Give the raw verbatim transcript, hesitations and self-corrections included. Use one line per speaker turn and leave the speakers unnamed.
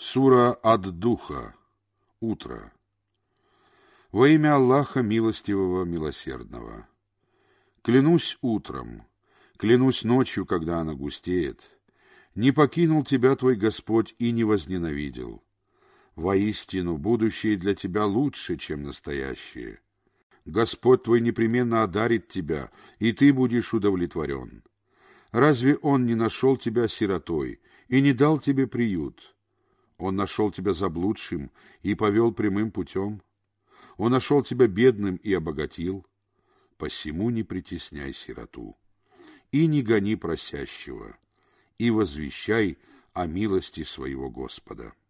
Сура ад-Духа. Утро. Во имя Аллаха Милостивого, Милосердного. Клянусь утром, клянусь ночью, когда она густеет. Не покинул тебя твой Господь и не возненавидел. Воистину, будущее для тебя лучше, чем настоящее. Господь твой непременно одарит тебя, и ты будешь удовлетворен. Разве Он не нашел тебя сиротой и не дал тебе приют? Он нашел тебя заблудшим и повел прямым путем. Он нашел тебя бедным и обогатил. Посему не притесняй сироту, и не гони просящего, и возвещай о милости своего Господа.